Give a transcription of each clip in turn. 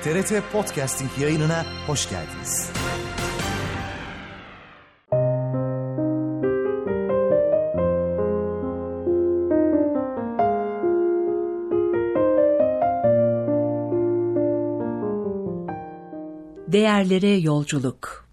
TRT Podcasting yayınına hoş geldiniz. Değerlere yolculuk.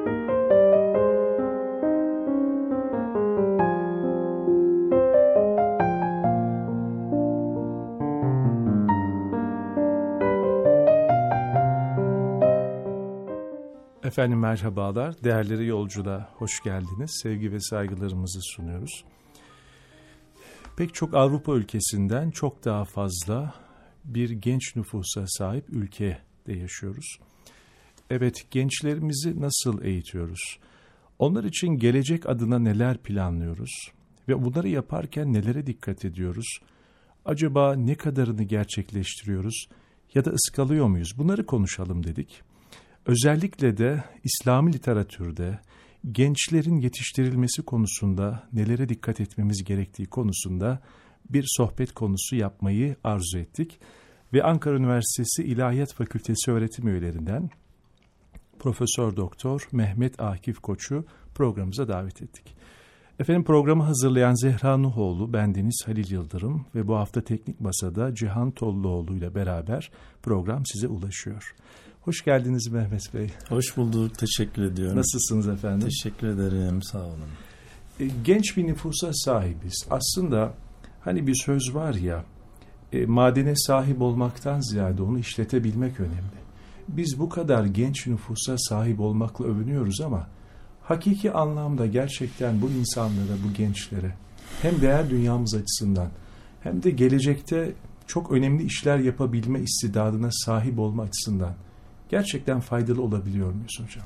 Efendim merhabalar, değerleri yolculuğa hoş geldiniz. Sevgi ve saygılarımızı sunuyoruz. Pek çok Avrupa ülkesinden çok daha fazla bir genç nüfusa sahip ülkede yaşıyoruz. Evet, gençlerimizi nasıl eğitiyoruz? Onlar için gelecek adına neler planlıyoruz? Ve bunları yaparken nelere dikkat ediyoruz? Acaba ne kadarını gerçekleştiriyoruz ya da ıskalıyor muyuz? Bunları konuşalım dedik. Özellikle de İslami literatürde gençlerin yetiştirilmesi konusunda nelere dikkat etmemiz gerektiği konusunda bir sohbet konusu yapmayı arzu ettik. Ve Ankara Üniversitesi İlahiyat Fakültesi öğretim üyelerinden Profesör Doktor Mehmet Akif Koç'u programımıza davet ettik. Efendim programı hazırlayan Zehra Nuhoğlu, bendeniz Halil Yıldırım ve bu hafta Teknik Masa'da Cihan Tolluoğlu ile beraber program size ulaşıyor. Hoş geldiniz Mehmet Bey. Hoş bulduk, teşekkür ediyorum. Nasılsınız efendim? Teşekkür ederim, sağ olun. Genç bir nüfusa sahibiz. Aslında hani bir söz var ya, madene sahip olmaktan ziyade onu işletebilmek önemli. Biz bu kadar genç nüfusa sahip olmakla övünüyoruz ama hakiki anlamda gerçekten bu insanlara, bu gençlere hem değer dünyamız açısından hem de gelecekte çok önemli işler yapabilme istidadına sahip olma açısından gerçekten faydalı olabiliyor muyuz hocam?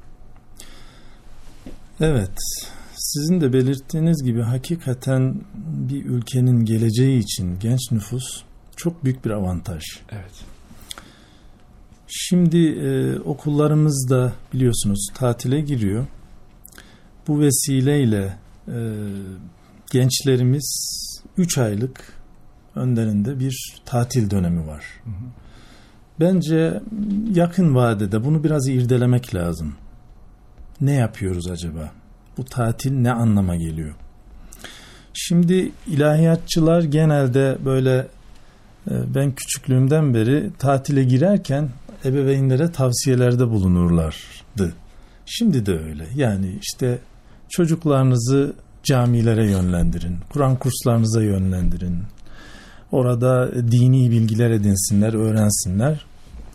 Evet, sizin de belirttiğiniz gibi hakikaten bir ülkenin geleceği için genç nüfus çok büyük bir avantaj. Evet. Şimdi okullarımız da biliyorsunuz tatile giriyor. Bu vesileyle gençlerimiz 3 aylık önlerinde bir tatil dönemi var. Hı hı. Bence yakın vadede bunu biraz irdelemek lazım. Ne yapıyoruz acaba? Bu tatil ne anlama geliyor? Şimdi ilahiyatçılar genelde böyle ben küçüklüğümden beri tatile girerken ebeveynlere tavsiyelerde bulunurlardı. Şimdi de öyle. Yani işte çocuklarınızı camilere yönlendirin, Kur'an kurslarınıza yönlendirin. Orada dini bilgiler edinsinler, öğrensinler.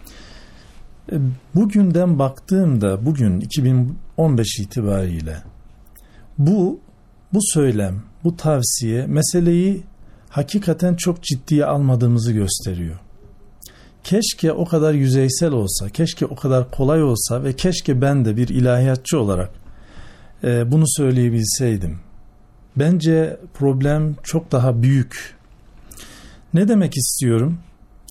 Bugünden baktığımda, bugün 2015 itibariyle bu söylem, bu tavsiye meseleyi hakikaten çok ciddiye almadığımızı gösteriyor. Keşke o kadar yüzeysel olsa, keşke o kadar kolay olsa ve keşke ben de bir ilahiyatçı olarak bunu söyleyebilseydim. Bence problem çok daha büyük. Ne demek istiyorum?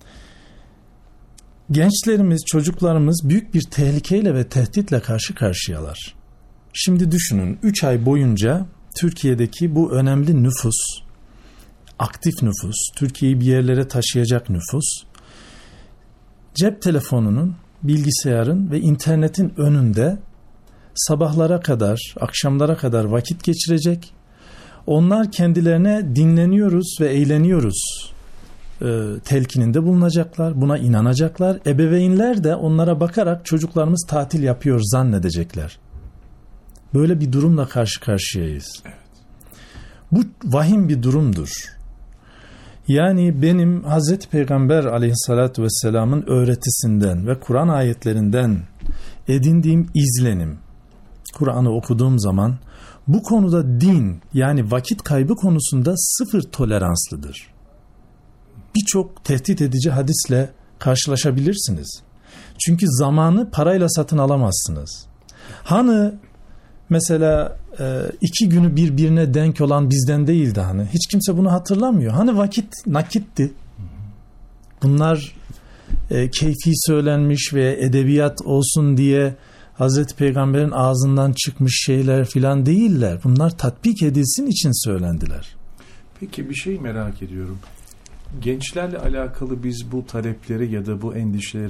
Gençlerimiz, çocuklarımız büyük bir tehlikeyle ve tehditle karşı karşıyalar. Şimdi düşünün, 3 ay boyunca Türkiye'deki bu önemli nüfus, aktif nüfus, Türkiye'yi bir yerlere taşıyacak nüfus, cep telefonunun, bilgisayarın ve internetin önünde sabahlara kadar, akşamlara kadar vakit geçirecek. Onlar kendilerine dinleniyoruz ve eğleniyoruz telkininde bulunacaklar, buna inanacaklar. Ebeveynler de onlara bakarak çocuklarımız tatil yapıyor zannedecekler. Böyle bir durumla karşı karşıyayız. Evet. Bu vahim bir durumdur. Yani benim Hazreti Peygamber aleyhissalatü vesselamın öğretisinden ve Kur'an ayetlerinden edindiğim izlenim, Kur'an'ı okuduğum zaman bu konuda din, yani vakit kaybı konusunda sıfır toleranslıdır. Birçok tehdit edici hadisle karşılaşabilirsiniz. Çünkü zamanı parayla satın alamazsınız. Hani mesela 2 günü birbirine denk olan bizden değildi hani. Hiç kimse bunu hatırlamıyor. Hani vakit nakitti. Bunlar keyfi söylenmiş ve edebiyat olsun diye Hazreti Peygamber'in ağzından çıkmış şeyler filan değiller. Bunlar tatbik edilsin için söylendiler. Peki bir şey merak ediyorum. Gençlerle alakalı biz bu talepleri ya da bu endişeleri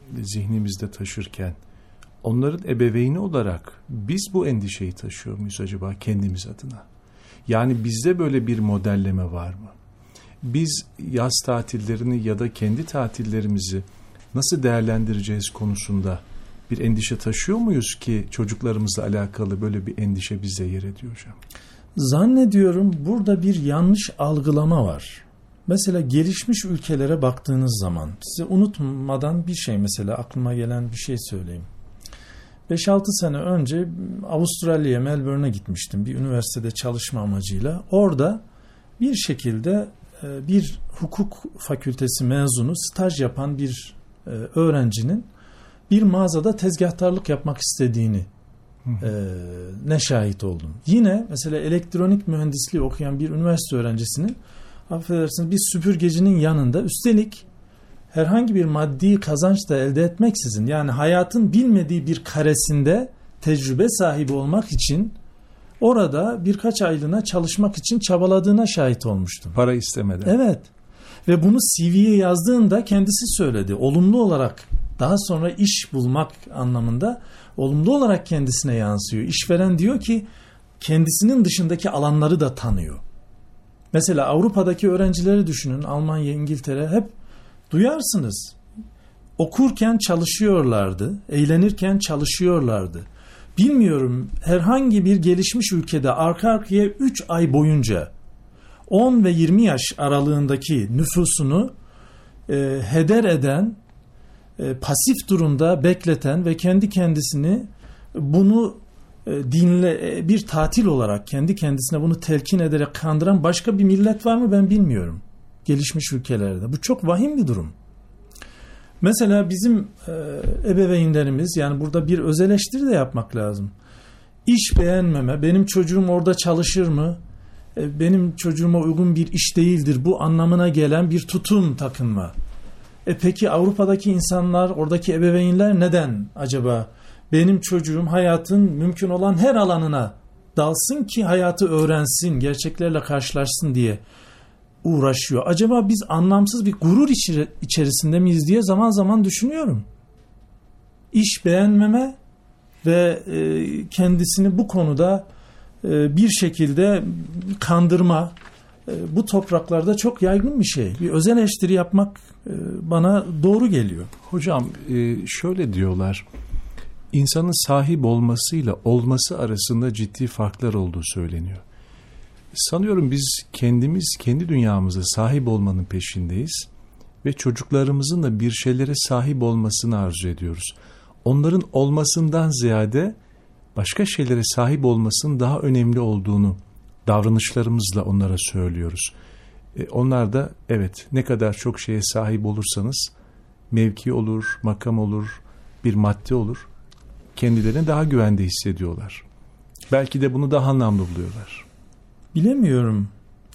zihnimizde taşırken onların ebeveyni olarak biz bu endişeyi taşıyor muyuz acaba kendimiz adına? Yani bizde böyle bir modelleme var mı? Biz yaz tatillerini ya da kendi tatillerimizi nasıl değerlendireceğiz konusunda bir endişe taşıyor muyuz ki çocuklarımızla alakalı böyle bir endişe bize yer ediyor hocam? Zannediyorum burada bir yanlış algılama var. Mesela gelişmiş ülkelere baktığınız zaman size unutmadan bir şey, mesela aklıma gelen bir şey söyleyeyim. 5-6 sene önce Avustralya'ya, Melbourne'e gitmiştim bir üniversitede çalışma amacıyla. Orada bir şekilde bir hukuk fakültesi mezunu staj yapan bir öğrencinin bir mağazada tezgahtarlık yapmak istediğini ne şahit oldum. Yine mesela elektronik mühendisliği okuyan bir üniversite öğrencisinin, affedersiniz, bir süpürgecinin yanında, üstelik herhangi bir maddi kazanç da elde etmeksizin, yani hayatın bilmediği bir karesinde tecrübe sahibi olmak için orada birkaç aylığına çalışmak için çabaladığına şahit olmuştum. Para istemeden. Evet. Ve bunu CV'ye yazdığında kendisi söyledi. Olumlu olarak, daha sonra iş bulmak anlamında olumlu olarak kendisine yansıyor. İşveren diyor ki kendisinin dışındaki alanları da tanıyor. Mesela Avrupa'daki öğrencileri düşünün. Almanya, İngiltere, hep duyarsınız. Okurken çalışıyorlardı, eğlenirken çalışıyorlardı. Bilmiyorum, herhangi bir gelişmiş ülkede arka arkaya 3 ay boyunca 10 ve 20 yaş aralığındaki nüfusunu heder eden, pasif durumda bekleten ve kendi kendisini bunu bir tatil olarak kendi kendisine bunu telkin ederek kandıran başka bir millet var mı ben bilmiyorum. Gelişmiş ülkelerde. Bu çok vahim bir durum. Mesela bizim ebeveynlerimiz, yani burada bir öz eleştiri de yapmak lazım. İş beğenmeme, benim çocuğum orada çalışır mı? Benim çocuğuma uygun bir iş değildir. Bu anlamına gelen bir tutum takınma. Peki Avrupa'daki insanlar, oradaki ebeveynler neden acaba benim çocuğum hayatın mümkün olan her alanına dalsın ki hayatı öğrensin, gerçeklerle karşılaşsın diye uğraşıyor? Acaba biz anlamsız bir gurur içerisinde miyiz diye zaman zaman düşünüyorum. İş beğenmeme ve kendisini bu konuda bir şekilde kandırma bu topraklarda çok yaygın bir şey. Bir özel eleştiri yapmak bana doğru geliyor. Hocam şöyle diyorlar, insanın sahip olmasıyla olması arasında ciddi farklar olduğu söyleniyor. Sanıyorum biz kendimiz, kendi dünyamıza sahip olmanın peşindeyiz ve çocuklarımızın da bir şeylere sahip olmasını arzu ediyoruz. Onların olmasından ziyade başka şeylere sahip olmasının daha önemli olduğunu davranışlarımızla onlara söylüyoruz. Onlar da evet, ne kadar çok şeye sahip olursanız, mevki olur, makam olur, bir madde olur, kendilerini daha güvende hissediyorlar. Belki de bunu daha anlamlı buluyorlar. Bilemiyorum.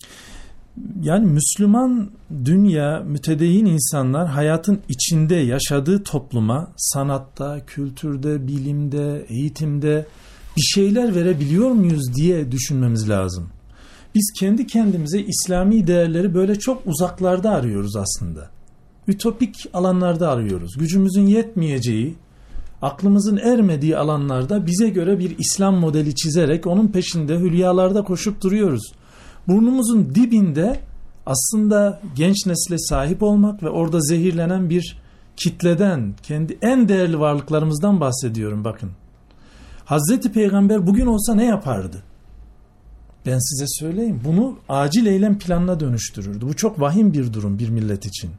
Yani Müslüman dünya, mütedeyyin insanlar hayatın içinde yaşadığı topluma sanatta, kültürde, bilimde, eğitimde bir şeyler verebiliyor muyuz diye düşünmemiz lazım. Biz kendi kendimize İslami değerleri böyle çok uzaklarda arıyoruz aslında. Ütopik alanlarda arıyoruz. Gücümüzün yetmeyeceği, aklımızın ermediği alanlarda bize göre bir İslam modeli çizerek onun peşinde hülyalarda koşup duruyoruz. Burnumuzun dibinde aslında genç nesle sahip olmak ve orada zehirlenen bir kitleden, kendi en değerli varlıklarımızdan bahsediyorum bakın. Hazreti Peygamber bugün olsa ne yapardı? Ben size söyleyeyim. Bunu acil eylem planına dönüştürürdü. Bu çok vahim bir durum bir millet için.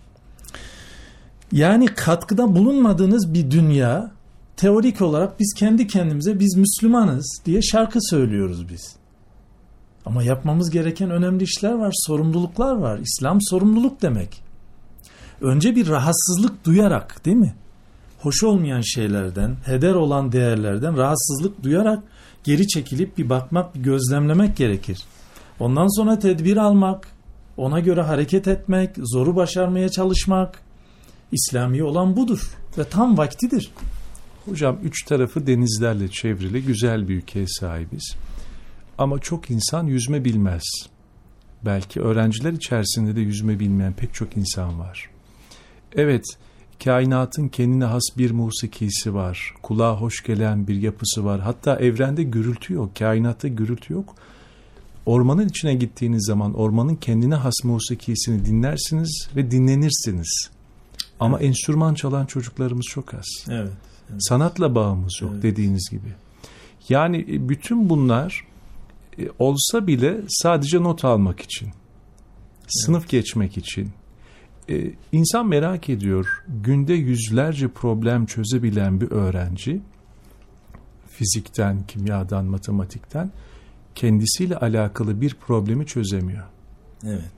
Yani katkıda bulunmadığınız bir dünya, teorik olarak biz kendi kendimize biz Müslümanız diye şarkı söylüyoruz biz. Ama yapmamız gereken önemli işler var, sorumluluklar var. İslam sorumluluk demek. Önce bir rahatsızlık duyarak, değil mi? Hoş olmayan şeylerden, heder olan değerlerden rahatsızlık duyarak geri çekilip bir bakmak, bir gözlemlemek gerekir. Ondan sonra tedbir almak, ona göre hareket etmek, zoru başarmaya çalışmak. İslami olan budur ve tam vaktidir. Hocam 3 tarafı denizlerle çevrili güzel bir ülkeye sahibiz. Ama çok insan yüzme bilmez. Belki öğrenciler içerisinde de yüzme bilmeyen pek çok insan var. Evet, Kainatın kendine has bir musikisi var. Kulağa hoş gelen bir yapısı var. Hatta evrende gürültü yok. Kainatta gürültü yok. Ormanın içine gittiğiniz zaman ormanın kendine has musikisini dinlersiniz ve dinlenirsiniz. Ama enstrüman çalan çocuklarımız çok az. Evet. Sanatla bağımız yok dediğiniz gibi. Yani bütün bunlar olsa bile sadece not almak için, sınıf geçmek için. İnsan merak ediyor, günde yüzlerce problem çözebilen bir öğrenci, fizikten, kimyadan, matematikten kendisiyle alakalı bir problemi çözemiyor. Evet.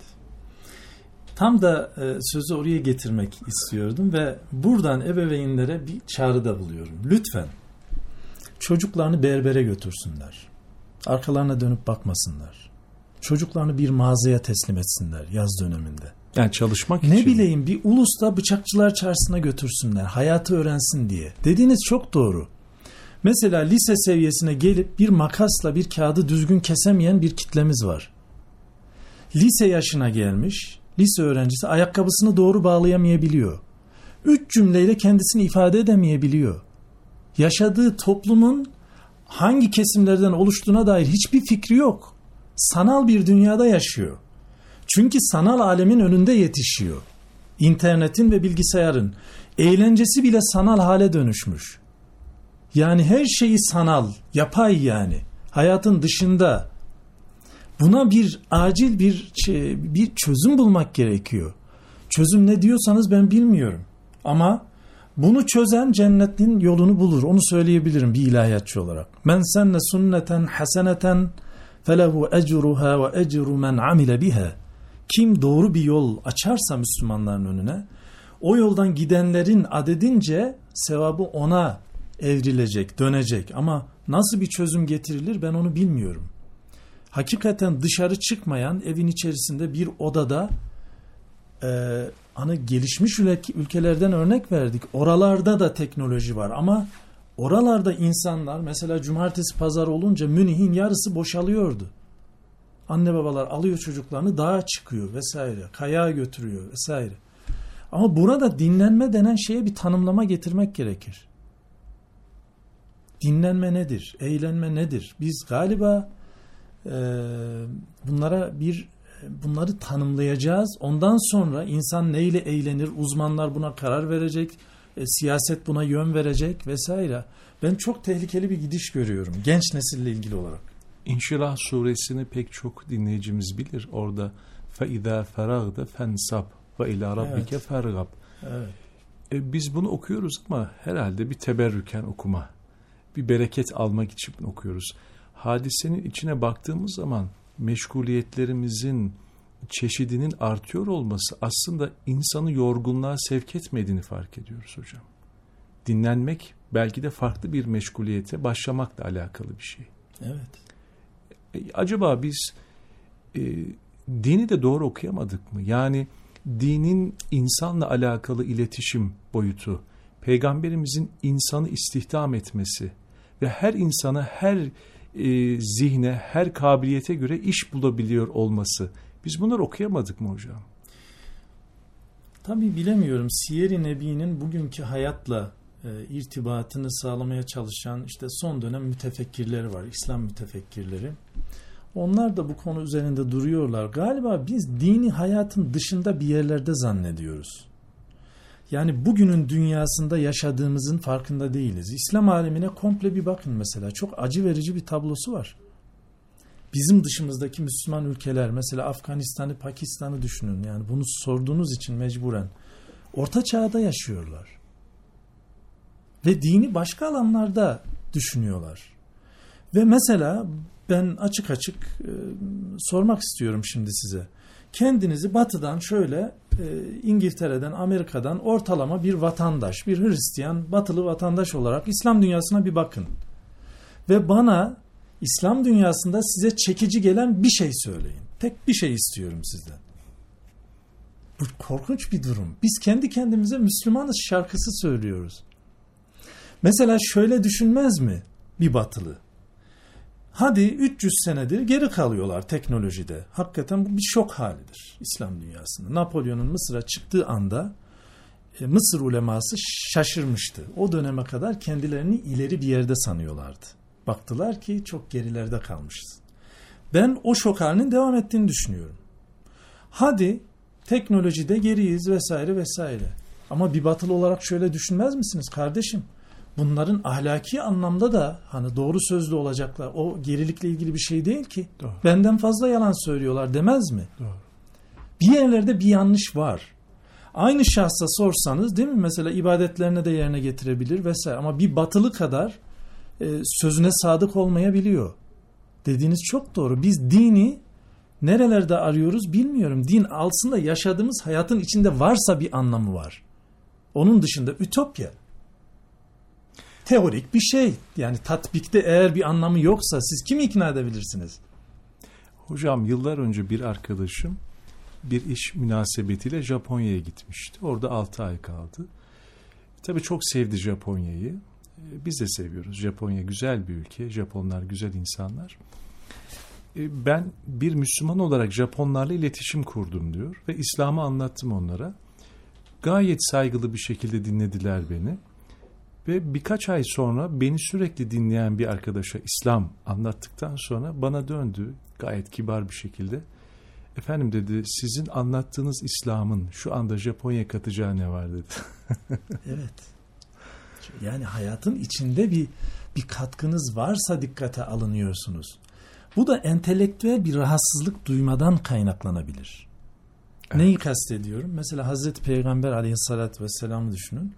Tam da sözü oraya getirmek istiyordum ve buradan ebeveynlere bir çağrıda buluyorum. Lütfen çocuklarını berbere götürsünler. Arkalarına dönüp bakmasınlar. Çocuklarını bir mağazaya teslim etsinler yaz döneminde. Yani çalışmak için. Ne bileyim bir ulusta bıçakçılar çarşısına götürsünler. Hayatı öğrensin diye. Dediğiniz çok doğru. Mesela lise seviyesine gelip bir makasla bir kağıdı düzgün kesemeyen bir kitlemiz var. Lise yaşına gelmiş, lise öğrencisi ayakkabısını doğru bağlayamayabiliyor. 3 cümleyle kendisini ifade edemeyebiliyor. Yaşadığı toplumun hangi kesimlerden oluştuğuna dair hiçbir fikri yok. Sanal bir dünyada yaşıyor. Çünkü sanal alemin önünde yetişiyor. İnternetin ve bilgisayarın eğlencesi bile sanal hale dönüşmüş. Yani her şeyi sanal, yapay yani. Hayatın dışında. Buna bir acil bir çözüm bulmak gerekiyor. Çözüm ne diyorsanız ben bilmiyorum. Ama bunu çözen cennetin yolunu bulur. Onu söyleyebilirim bir ilahiyatçı olarak. Men senne sünneten haseneten felehu ecruha ve ecru men amile biha. Kim doğru bir yol açarsa Müslümanların önüne, o yoldan gidenlerin adedince sevabı ona evrilecek, dönecek. Ama nasıl bir çözüm getirilir ben onu bilmiyorum. Hakikaten dışarı çıkmayan, evin içerisinde bir odada hani gelişmiş ülkelerden örnek verdik. Oralarda da teknoloji var ama oralarda insanlar mesela cumartesi pazar olunca Münih'in yarısı boşalıyordu. Anne babalar alıyor çocuklarını dağa çıkıyor vesaire. Kayağa götürüyor vesaire. Ama burada dinlenme denen şeye bir tanımlama getirmek gerekir. Dinlenme nedir? Eğlenme nedir? Biz galiba bunları tanımlayacağız. Ondan sonra insan neyle eğlenir? Uzmanlar buna karar verecek. Siyaset buna yön verecek vesaire. Ben çok tehlikeli bir gidiş görüyorum genç nesille ilgili olarak. İnşirah suresini pek çok dinleyicimiz bilir. Orada فَاِذَا فَرَغْدَ فَنْسَبْ وَاِلَى رَبِّكَ فَرْغَبْ. Evet. Biz bunu okuyoruz ama herhalde bir teberrüken okuma. Bir bereket almak için okuyoruz. Hadisenin içine baktığımız zaman meşguliyetlerimizin çeşidinin artıyor olması aslında insanı yorgunluğa sevk etmediğini fark ediyoruz hocam. Dinlenmek belki de farklı bir meşguliyete başlamakla alakalı bir şey. Evet. Acaba biz dini de doğru okuyamadık mı? Yani dinin insanla alakalı iletişim boyutu, Peygamberimizin insanı istihdam etmesi ve her insana, her zihne, her kabiliyete göre iş bulabiliyor olması. Biz bunları okuyamadık mı hocam? Tabii bilemiyorum. Siyer-i Nebi'nin bugünkü hayatla irtibatını sağlamaya çalışan işte son dönem mütefekkirleri var. İslam mütefekkirleri. Onlar da bu konu üzerinde duruyorlar. Galiba biz dini hayatın dışında bir yerlerde zannediyoruz. Yani bugünün dünyasında yaşadığımızın farkında değiliz. İslam alemine komple bir bakın mesela. Çok acı verici bir tablosu var. Bizim dışımızdaki Müslüman ülkeler, mesela Afganistan'ı, Pakistan'ı düşünün. Yani bunu sorduğunuz için mecburen. Orta çağda yaşıyorlar. Ve dini başka alanlarda düşünüyorlar. Ve mesela ben açık açık sormak istiyorum şimdi size. Kendinizi batıdan şöyle İngiltere'den, Amerika'dan ortalama bir vatandaş, bir Hristiyan, batılı vatandaş olarak İslam dünyasına bir bakın. Ve bana İslam dünyasında size çekici gelen bir şey söyleyin. Tek bir şey istiyorum sizden. Bu korkunç bir durum. Biz kendi kendimize Müslümanız şarkısı söylüyoruz. Mesela şöyle düşünmez mi bir batılı? Hadi 300 senedir geri kalıyorlar teknolojide. Hakikaten bu bir şok halidir İslam dünyasında. Napolyon'un Mısır'a çıktığı anda Mısır uleması şaşırmıştı. O döneme kadar kendilerini ileri bir yerde sanıyorlardı. Baktılar ki çok gerilerde kalmışız. Ben o şok halinin devam ettiğini düşünüyorum. Hadi teknolojide geriyiz vesaire vesaire. Ama bir batılı olarak şöyle düşünmez misiniz kardeşim? Bunların ahlaki anlamda da hani doğru sözlü olacaklar. O gerilikle ilgili bir şey değil ki. Doğru. Benden fazla yalan söylüyorlar demez mi? Doğru. Bir yerlerde bir yanlış var. Aynı şahsa sorsanız değil mi? Mesela ibadetlerini de yerine getirebilir vesaire. Ama bir batılı kadar sözüne sadık olmayabiliyor. Dediğiniz çok doğru. Biz dini nerelerde arıyoruz bilmiyorum. Din aslında yaşadığımız hayatın içinde varsa bir anlamı var. Onun dışında ütopya. Teorik bir şey. Yani tatbikte eğer bir anlamı yoksa siz kimi ikna edebilirsiniz? Hocam yıllar önce bir arkadaşım bir iş münasebetiyle Japonya'ya gitmişti. Orada 6 ay kaldı. Tabii çok sevdi Japonya'yı. Biz de seviyoruz. Japonya güzel bir ülke. Japonlar güzel insanlar. Ben bir Müslüman olarak Japonlarla iletişim kurdum diyor ve İslam'ı anlattım onlara. Gayet saygılı bir şekilde dinlediler beni. Ve birkaç ay sonra beni sürekli dinleyen bir arkadaşa İslam anlattıktan sonra bana döndü gayet kibar bir şekilde. Efendim dedi, sizin anlattığınız İslam'ın şu anda Japonya katacağı ne var dedi. Evet. Yani hayatın içinde bir katkınız varsa dikkate alınıyorsunuz. Bu da entelektüel bir rahatsızlık duymadan kaynaklanabilir. Evet. Neyi kastediyorum? Mesela Hazreti Peygamber aleyhissalatü vesselam'ı düşünün.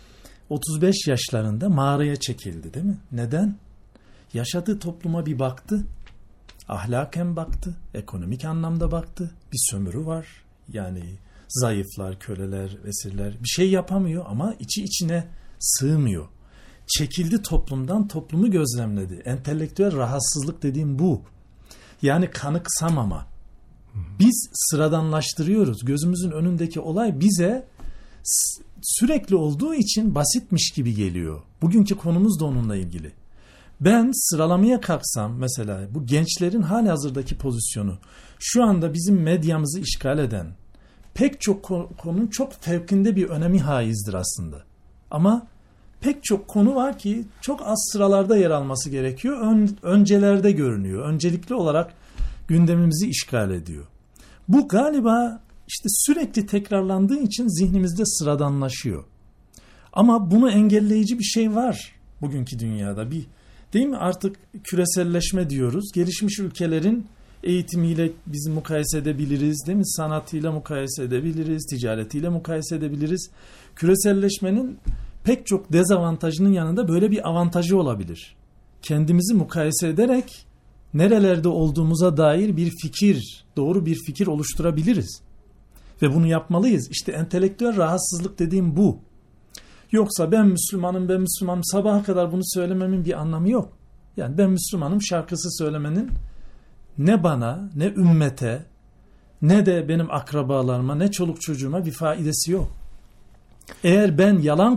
35 yaşlarında mağaraya çekildi değil mi? Neden? Yaşadığı topluma bir baktı. Ahlaken baktı. Ekonomik anlamda baktı. Bir sömürü var. Yani zayıflar, köleler, esirler bir şey yapamıyor ama içi içine sığmıyor. Çekildi toplumdan, toplumu gözlemledi. Entelektüel rahatsızlık dediğim bu. Yani kanıksamama. Biz sıradanlaştırıyoruz. Gözümüzün önündeki olay bize sürekli olduğu için basitmiş gibi geliyor. Bugünkü konumuz da onunla ilgili. Ben sıralamaya kalksam mesela bu gençlerin halihazırdaki pozisyonu şu anda bizim medyamızı işgal eden pek çok konunun çok fevkinde bir önemi haizdir aslında. Ama pek çok konu var ki çok az sıralarda yer alması gerekiyor. Öncelerde görünüyor. Öncelikli olarak gündemimizi işgal ediyor. Bu galiba işte sürekli tekrarlandığı için zihnimizde sıradanlaşıyor. Ama bunu engelleyici bir şey var bugünkü dünyada. Değil mi? Artık küreselleşme diyoruz. Gelişmiş ülkelerin eğitimiyle biz mukayese edebiliriz, değil mi? Sanatıyla mukayese edebiliriz, ticaretiyle mukayese edebiliriz. Küreselleşmenin pek çok dezavantajının yanında böyle bir avantajı olabilir. Kendimizi mukayese ederek nerelerde olduğumuza dair bir fikir, doğru bir fikir oluşturabiliriz. Ve bunu yapmalıyız. İşte entelektüel rahatsızlık dediğim bu. Yoksa ben Müslümanım sabaha kadar bunu söylememin bir anlamı yok. Yani ben Müslümanım şarkısı söylemenin ne bana, ne ümmete, ne de benim akrabalarıma, ne çoluk çocuğuma bir faidesi yok. Eğer ben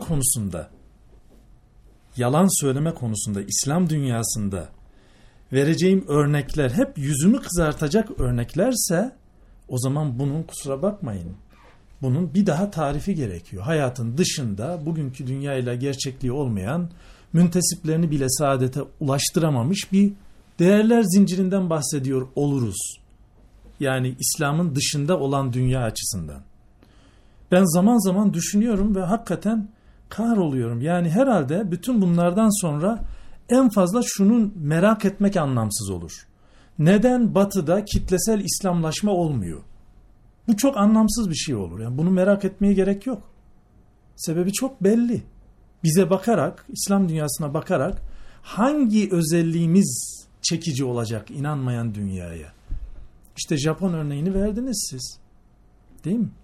yalan söyleme konusunda, İslam dünyasında vereceğim örnekler hep yüzümü kızartacak örneklerse o zaman bunun kusura bakmayın. Bunun bir daha tarifi gerekiyor. Hayatın dışında bugünkü dünyayla gerçekliği olmayan, müntesiplerini bile saadete ulaştıramamış bir değerler zincirinden bahsediyor oluruz. Yani İslam'ın dışında olan dünya açısından. Ben zaman zaman düşünüyorum ve hakikaten kahroluyorum. Yani herhalde bütün bunlardan sonra en fazla şunu merak etmek anlamsız olur. Neden Batı'da kitlesel İslamlaşma olmuyor? Bu çok anlamsız bir şey olur. Yani bunu merak etmeye gerek yok. Sebebi çok belli. Bize bakarak, İslam dünyasına bakarak hangi özelliğimiz çekici olacak inanmayan dünyaya? İşte Japon örneğini verdiniz siz. Değil mi?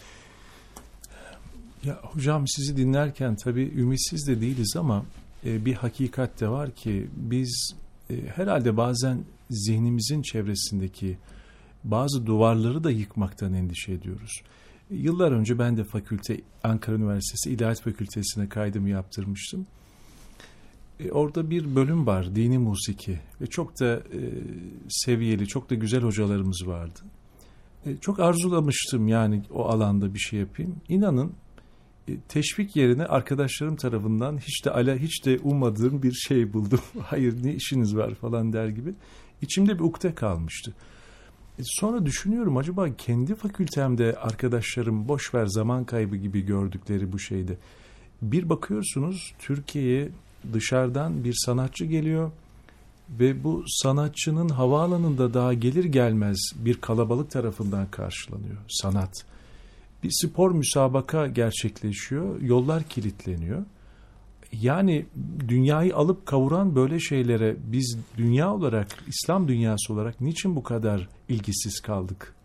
Ya hocam sizi dinlerken tabii ümitsiz de değiliz ama bir hakikat de var ki biz herhalde bazen zihnimizin çevresindeki bazı duvarları da yıkmaktan endişe ediyoruz. Yıllar önce ben de Ankara Üniversitesi İlahiyat Fakültesi'ne kaydımı yaptırmıştım. Orada bir bölüm var, dini musiki ve çok da seviyeli, çok da güzel hocalarımız vardı. Çok arzulamıştım yani o alanda bir şey yapayım. İnanın Teşvik yerine arkadaşlarım tarafından hiç de ummadığım bir şey buldum. Hayır, ne işiniz var falan der gibi. İçimde bir ukde kalmıştı. Sonra düşünüyorum, acaba kendi fakültemde arkadaşlarım boş ver zaman kaybı gibi gördükleri bu şeyde. Bir bakıyorsunuz Türkiye'ye dışarıdan bir sanatçı geliyor ve bu sanatçının havaalanında daha gelir gelmez bir kalabalık tarafından karşılanıyor sanat. Bir spor müsabaka gerçekleşiyor, yollar kilitleniyor. Yani dünyayı alıp kavuran böyle şeylere biz dünya olarak, İslam dünyası olarak niçin bu kadar ilgisiz kaldık?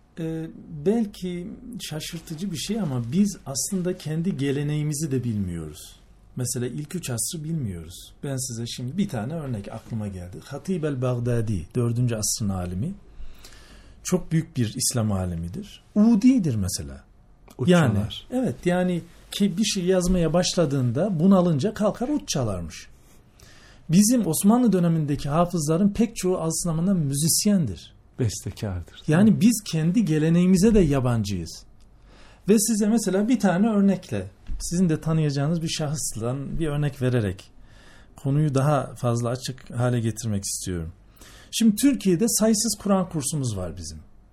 Belki şaşırtıcı bir şey ama biz aslında kendi geleneğimizi de bilmiyoruz. Mesela ilk 3 asrı bilmiyoruz. Ben size şimdi bir tane örnek aklıma geldi. Hatib el-Bagdadi, 4. asrın alimi. Çok büyük bir İslam alimidir. Udi'dir mesela. Yani evet, yani ki bir şey yazmaya başladığında bunalınca kalkar ut çalarmış. Bizim Osmanlı dönemindeki hafızların pek çoğu aslında müzisyendir. Bestekardır. Yani biz kendi geleneğimize de yabancıyız. Ve size mesela bir tane örnekle, sizin de tanıyacağınız bir şahıstan bir örnek vererek konuyu daha fazla açık hale getirmek istiyorum. Şimdi Türkiye'de sayısız Kur'an kursumuz var bizim.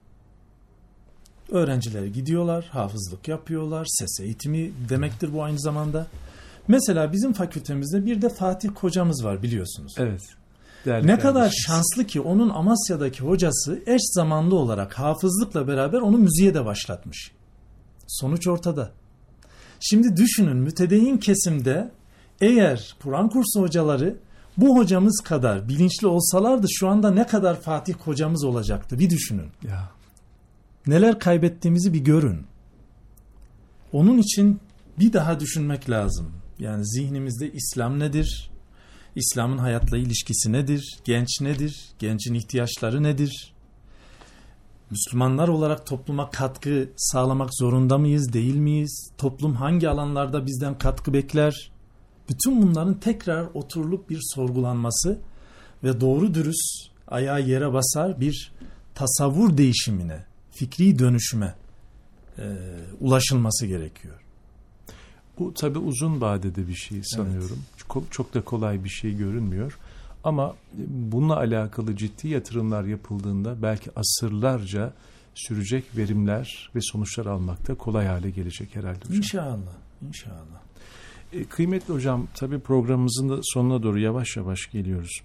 Öğrenciler gidiyorlar, hafızlık yapıyorlar, ses eğitimi demektir bu aynı zamanda. Mesela bizim fakültemizde bir de Fatih hocamız var, biliyorsunuz. Evet. Ne kadar şanslı ki onun Amasya'daki hocası eş zamanlı olarak hafızlıkla beraber onu müziğe de başlatmış. Sonuç ortada. Şimdi düşünün, mütedeyyin kesimde eğer Kur'an kursu hocaları bu hocamız kadar bilinçli olsalardı şu anda ne kadar Fatih hocamız olacaktı, bir düşünün. Ya. Neler kaybettiğimizi bir görün. Onun için bir daha düşünmek lazım. Yani zihnimizde İslam nedir? İslam'ın hayatla ilişkisi nedir? Genç nedir? Gencin ihtiyaçları nedir? Müslümanlar olarak topluma katkı sağlamak zorunda mıyız, değil miyiz? Toplum hangi alanlarda bizden katkı bekler? Bütün bunların tekrar oturulup bir sorgulanması ve doğru dürüst ayağı yere basar bir tasavvur değişimine, fikri dönüşüme ulaşılması gerekiyor. Bu tabii uzun vadede bir şey sanıyorum. Evet. Çok da kolay bir şey görünmüyor. Ama bununla alakalı ciddi yatırımlar yapıldığında belki asırlarca sürecek verimler ve sonuçlar almakta kolay hale gelecek herhalde hocam. İnşallah, inşallah. Kıymetli hocam, tabii programımızın da sonuna doğru yavaş yavaş geliyoruz.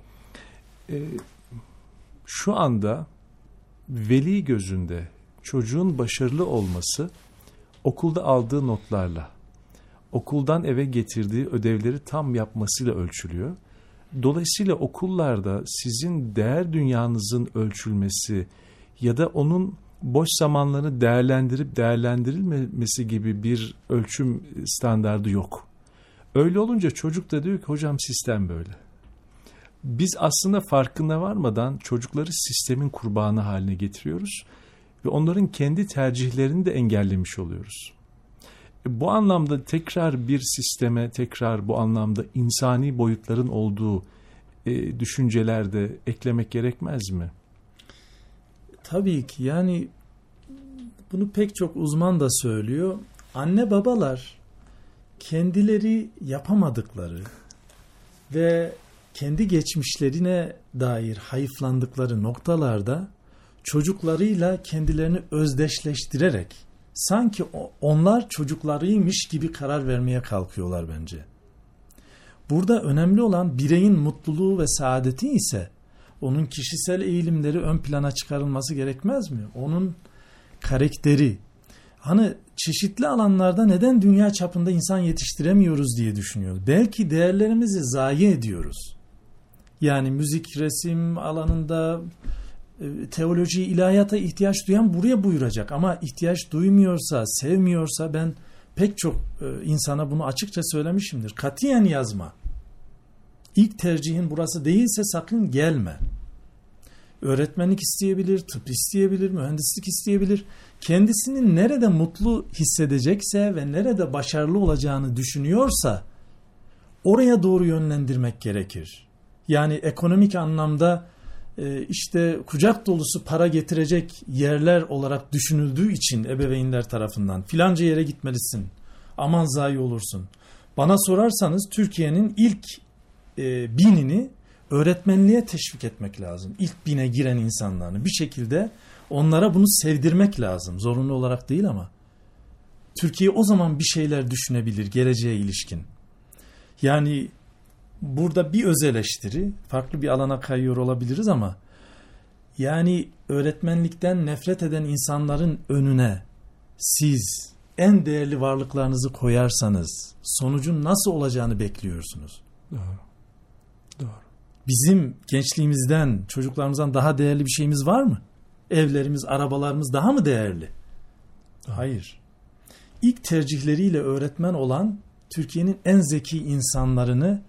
Şu anda veli gözünde çocuğun başarılı olması okulda aldığı notlarla, okuldan eve getirdiği ödevleri tam yapmasıyla ölçülüyor. Dolayısıyla okullarda sizin değer dünyanızın ölçülmesi ya da onun boş zamanlarını değerlendirip değerlendirilmemesi gibi bir ölçüm standardı yok. Öyle olunca çocuk da diyor ki hocam sistem böyle. Biz aslında farkına varmadan çocukları sistemin kurbanı haline getiriyoruz ve onların kendi tercihlerini de engellemiş oluyoruz. Bu anlamda tekrar bir sisteme, tekrar bu anlamda insani boyutların olduğu düşünceler de eklemek gerekmez mi? Tabii ki, yani bunu pek çok uzman da söylüyor. Anne babalar kendileri yapamadıkları ve kendi geçmişlerine dair hayıflandıkları noktalarda çocuklarıyla kendilerini özdeşleştirerek sanki onlar çocuklarıymış gibi karar vermeye kalkıyorlar bence. Burada önemli olan bireyin mutluluğu ve saadeti ise onun kişisel eğilimleri ön plana çıkarılması gerekmez mi? Onun karakteri. Hani çeşitli alanlarda neden dünya çapında insan yetiştiremiyoruz diye düşünüyoruz. Belki değerlerimizi zayi ediyoruz. Yani müzik, resim alanında teoloji, ilahiyata ihtiyaç duyan buraya buyuracak. Ama ihtiyaç duymuyorsa, sevmiyorsa, ben pek çok insana bunu açıkça söylemişimdir. Katiyen yazma. İlk tercihin burası değilse sakın gelme. Öğretmenlik isteyebilir, tıp isteyebilir, mühendislik isteyebilir. Kendisini nerede mutlu hissedecekse ve nerede başarılı olacağını düşünüyorsa oraya doğru yönlendirmek gerekir. Yani ekonomik anlamda işte kucak dolusu para getirecek yerler olarak düşünüldüğü için ebeveynler tarafından filanca yere gitmelisin, Aman zayi olursun. Bana sorarsanız Türkiye'nin ilk binini öğretmenliğe teşvik etmek lazım. İlk bine giren insanlarını bir şekilde onlara bunu sevdirmek lazım. Zorunlu olarak değil ama. Türkiye o zaman bir şeyler düşünebilir geleceğe ilişkin. Yani burada bir öz eleştiri, farklı bir alana kayıyor olabiliriz ama yani öğretmenlikten nefret eden insanların önüne siz en değerli varlıklarınızı koyarsanız sonucun nasıl olacağını bekliyorsunuz. Doğru. Bizim gençliğimizden, çocuklarımızdan daha değerli bir şeyimiz var mı? Evlerimiz, arabalarımız daha mı değerli? Hayır. İlk tercihleriyle öğretmen olan Türkiye'nin en zeki insanlarını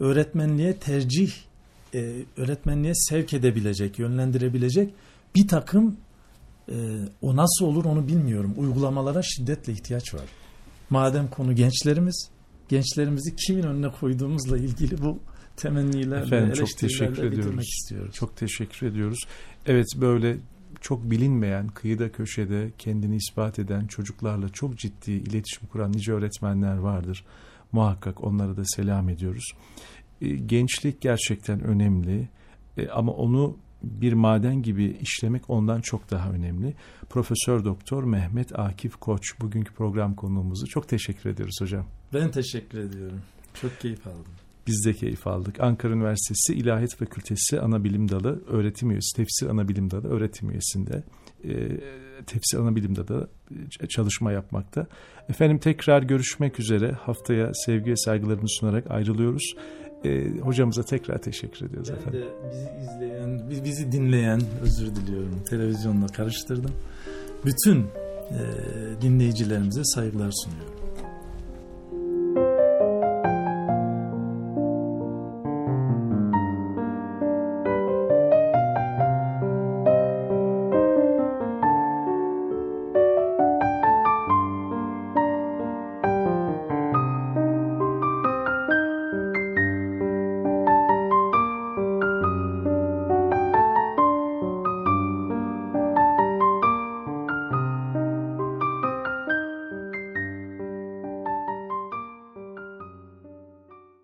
öğretmenliğe sevk edebilecek, yönlendirebilecek bir takım o nasıl olur onu bilmiyorum. Uygulamalara şiddetle ihtiyaç var. Madem konu gençlerimizi kimin önüne koyduğumuzla ilgili bu temennilerle, eleştirilerle bitirmek istiyoruz. Çok teşekkür ediyoruz. Evet, böyle çok bilinmeyen, kıyıda köşede kendini ispat eden çocuklarla çok ciddi iletişim kuran nice öğretmenler vardır. Muhakkak onlara da selam ediyoruz. Gençlik gerçekten önemli ama onu bir maden gibi işlemek ondan çok daha önemli. Profesör Doktor Mehmet Akif Koç bugünkü program konuğumuzu. Çok teşekkür ediyoruz hocam. Ben teşekkür ediyorum. Çok keyif aldım. Biz de keyif aldık. Ankara Üniversitesi İlahiyat Fakültesi Anabilim Dalı Öğretim Üyesi, Tefsir Anabilim Dalı Öğretim Üyesi'nde Tefsir Anabilim Dalı çalışma yapmakta. Efendim tekrar görüşmek üzere. Haftaya sevgi ve saygılarımızı sunarak ayrılıyoruz. Hocamıza tekrar teşekkür ediyoruz efendim. Ben de bizi dinleyen, özür diliyorum, televizyonla karıştırdım. Bütün dinleyicilerimize saygılar sunuyorum.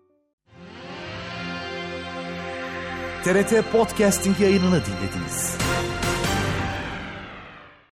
TRT Podcasting yayınını dinlediniz.